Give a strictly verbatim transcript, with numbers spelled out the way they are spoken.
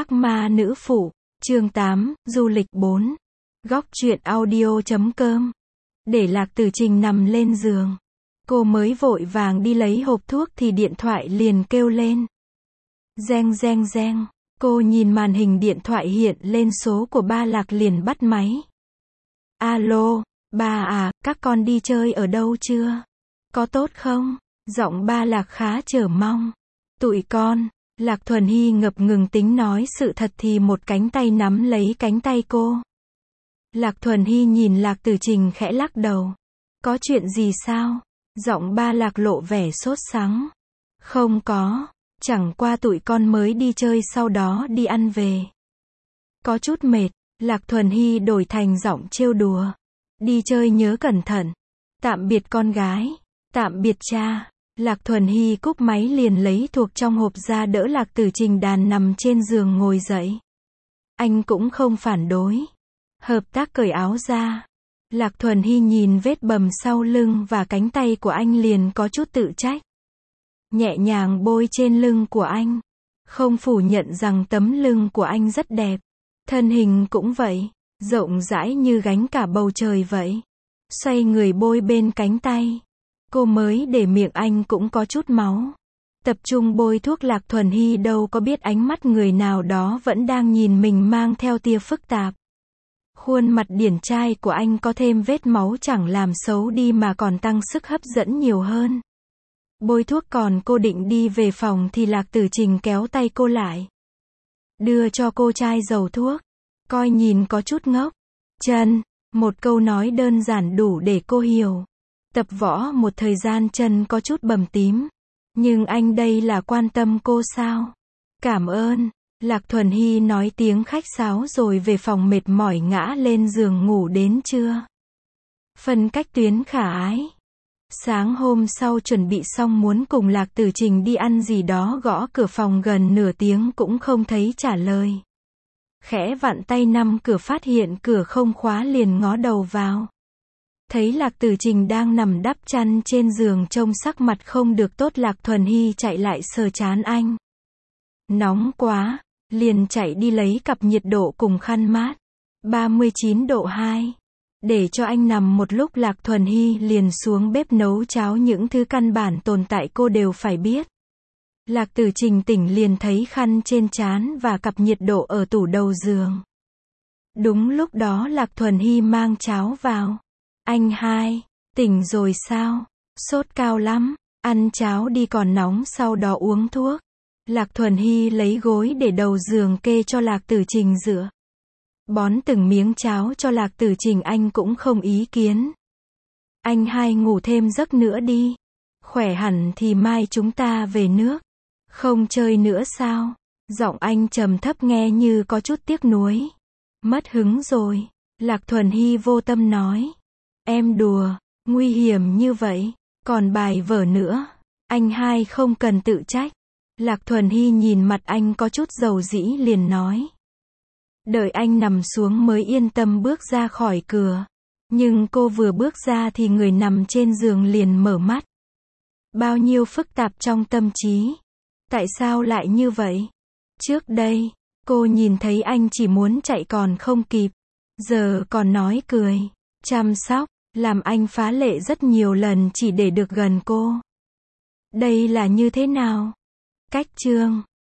Hắc ma nữ phụ, chương tám, du lịch bốn. Góc truyện audio chấm com. Để Lạc Tử Trình nằm lên giường. Cô mới vội vàng đi lấy hộp thuốc thì điện thoại liền kêu lên. Reng reng reng. Cô nhìn màn hình điện thoại hiện lên số của ba Lạc liền bắt máy. Alo, ba à, các con đi chơi ở đâu chưa? Có tốt không? Giọng ba Lạc khá chờ mong. Tụi con. Lạc Thuần Hy ngập ngừng tính nói sự thật thì một cánh tay nắm lấy cánh tay cô. Lạc Thuần Hy nhìn Lạc Tử Trình khẽ lắc đầu. Có chuyện gì sao? Giọng ba Lạc lộ vẻ sốt sắng. Không có, chẳng qua tụi con mới đi chơi sau đó đi ăn về. Có chút mệt, Lạc Thuần Hy đổi thành giọng trêu đùa. Đi chơi nhớ cẩn thận. Tạm biệt con gái. Tạm biệt cha. Lạc Thuần Hy cúp máy liền lấy thuốc trong hộp ra đỡ Lạc Tử Trình đàn nằm trên giường ngồi dậy. Anh cũng không phản đối. Hợp tác cởi áo ra. Lạc Thuần Hy nhìn vết bầm sau lưng và cánh tay của anh liền có chút tự trách. Nhẹ nhàng bôi trên lưng của anh. Không phủ nhận rằng tấm lưng của anh rất đẹp. Thân hình cũng vậy. Rộng rãi như gánh cả bầu trời vậy. Xoay người bôi bên cánh tay. Cô mới để miệng anh cũng có chút máu. Tập trung bôi thuốc Lạc Thuần Hy đâu có biết ánh mắt người nào đó vẫn đang nhìn mình mang theo tia phức tạp. Khuôn mặt điển trai của anh có thêm vết máu chẳng làm xấu đi mà còn tăng sức hấp dẫn nhiều hơn. Bôi thuốc còn cô định đi về phòng thì Lạc Tử Trình kéo tay cô lại. Đưa cho cô chai dầu thuốc. Coi nhìn có chút ngốc. Chân, một câu nói đơn giản đủ để cô hiểu. Tập võ một thời gian chân có chút bầm tím. Nhưng anh đây là quan tâm cô sao? Cảm ơn. Lạc Thuần Hy nói tiếng khách sáo rồi về phòng mệt mỏi ngã lên giường ngủ đến trưa. Phân cách tuyến khả ái. Sáng hôm sau chuẩn bị xong muốn cùng Lạc Tử Trình đi ăn gì đó gõ cửa phòng gần nửa tiếng cũng không thấy trả lời. Khẽ vặn tay nắm cửa phát hiện cửa không khóa liền ngó đầu vào. Thấy Lạc Tử Trình đang nằm đắp chăn trên giường trông sắc mặt không được tốt. Lạc Thuần Hy chạy lại sờ trán anh. Nóng quá, liền chạy đi lấy cặp nhiệt độ cùng khăn mát. ba mươi chín độ hai. Để cho anh nằm một lúc Lạc Thuần Hy liền xuống bếp nấu cháo, những thứ căn bản tồn tại cô đều phải biết. Lạc Tử Trình tỉnh liền thấy khăn trên trán và cặp nhiệt độ ở tủ đầu giường. Đúng lúc đó Lạc Thuần Hy mang cháo vào. Anh hai, tỉnh rồi sao? Sốt cao lắm, ăn cháo đi còn nóng sau đó uống thuốc. Lạc Thuần Hy lấy gối để đầu giường kê cho Lạc Tử Trình dựa. Bón từng miếng cháo cho Lạc Tử Trình anh cũng không ý kiến. Anh hai ngủ thêm giấc nữa đi. Khỏe hẳn thì mai chúng ta về nước. Không chơi nữa sao? Giọng anh trầm thấp nghe như có chút tiếc nuối. Mất hứng rồi. Lạc Thuần Hy vô tâm nói. Em đùa, nguy hiểm như vậy, còn bài vở nữa. Anh hai không cần tự trách. Lạc Thuần Hy nhìn mặt anh có chút dầu dĩ liền nói. Đợi anh nằm xuống mới yên tâm bước ra khỏi cửa. Nhưng cô vừa bước ra thì người nằm trên giường liền mở mắt. Bao nhiêu phức tạp trong tâm trí. Tại sao lại như vậy? Trước đây, cô nhìn thấy anh chỉ muốn chạy còn không kịp. Giờ còn nói cười, chăm sóc, làm anh phá lệ rất nhiều lần chỉ để được gần cô. Đây là như thế nào? Cách chương